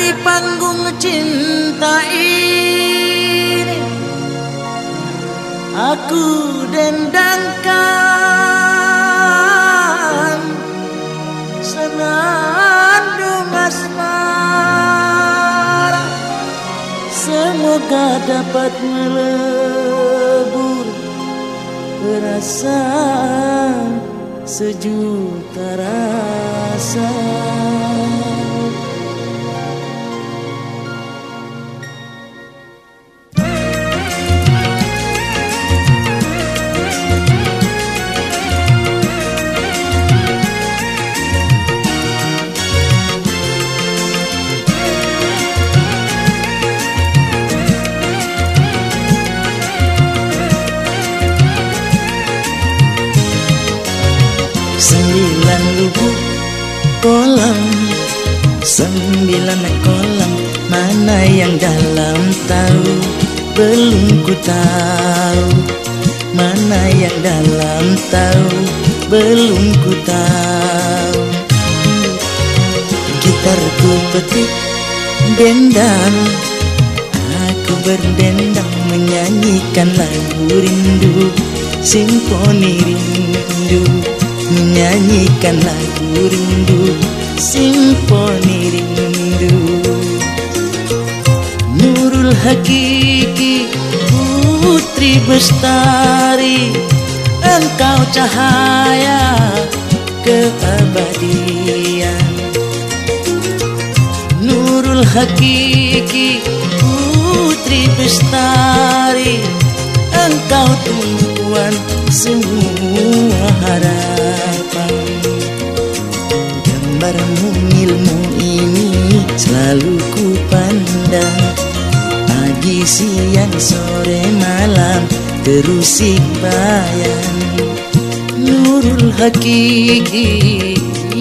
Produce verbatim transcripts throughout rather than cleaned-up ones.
Di panggung cinta ini aku dendangkan senandung asmara, semoga dapat melebur perasaan sejuta rasa. Sembilan lubuk kolam, sembilan kolam, mana yang dalam tahu, belum ku tahu. Mana yang dalam tahu, belum ku tahu. Gitarku petik dendang, aku berdendang menyanyikan lagu rindu, simfoni rindu. Menyanyikan lagu rindu, simfoni rindu. Nurul Hakiki, putri bestari, engkau cahaya keabadian. Nurul Hakiki, putri bestari, engkau tumpuan semua harapan. Gambarmu ilmu ini selalu ku pandang, pagi, siang, sore, malam terusik bayan. Nurul Hakiki,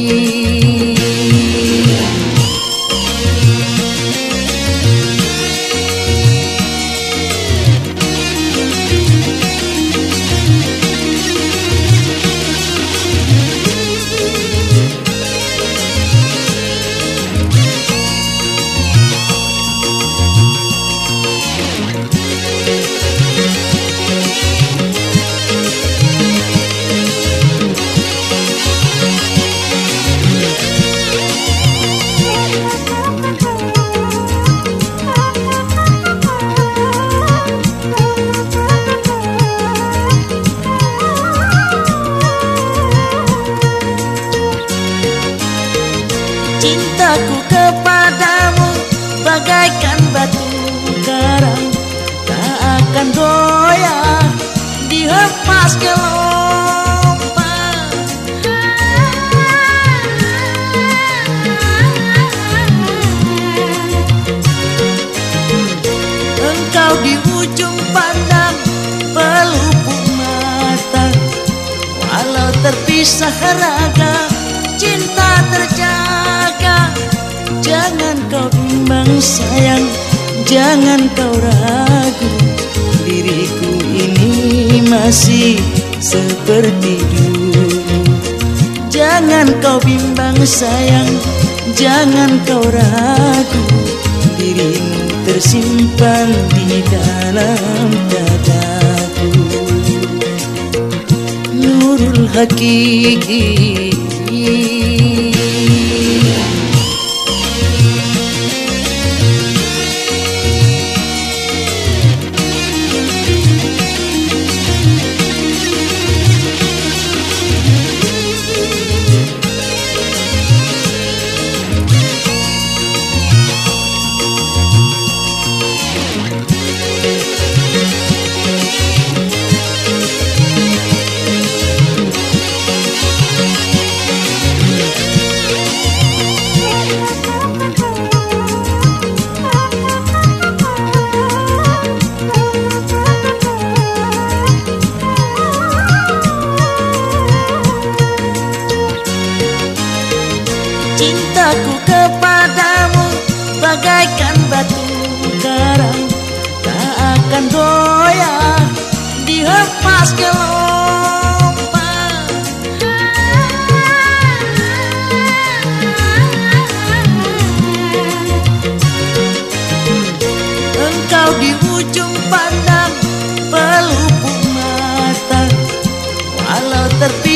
cintaku kepadamu bagaikan batu karang, tak akan goyah dihempas gelombang. Engkau di ujung pandang pelupuk mata, walau terpisah raga cinta terjaga. Jangan kau bimbang sayang, jangan kau ragu, diriku ini masih seperti dulu. Jangan kau bimbang sayang, jangan kau ragu, dirimu tersimpan di dalam dadaku. Nurul Hakiki, cintaku kepadamu bagaikan batu karang, tak akan goyah dihempas gelombang.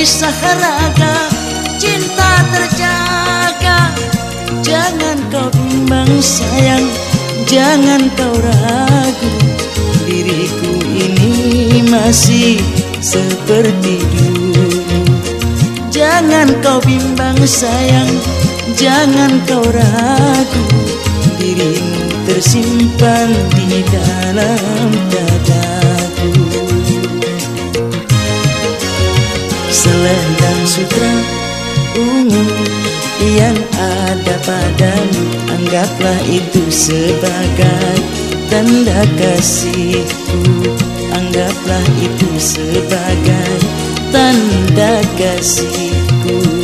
gelisah raga, cinta terjaga. Jangan kau bimbang sayang, jangan kau ragu, diriku ini masih seperti dulu. Jangan kau bimbang sayang, jangan kau ragu, dirimu tersimpan di dalam dadaku. Selendang sutra ungu yang ada padamu, anggaplah itu sebagai tanda kasihku. Anggaplah itu sebagai tanda kasihku.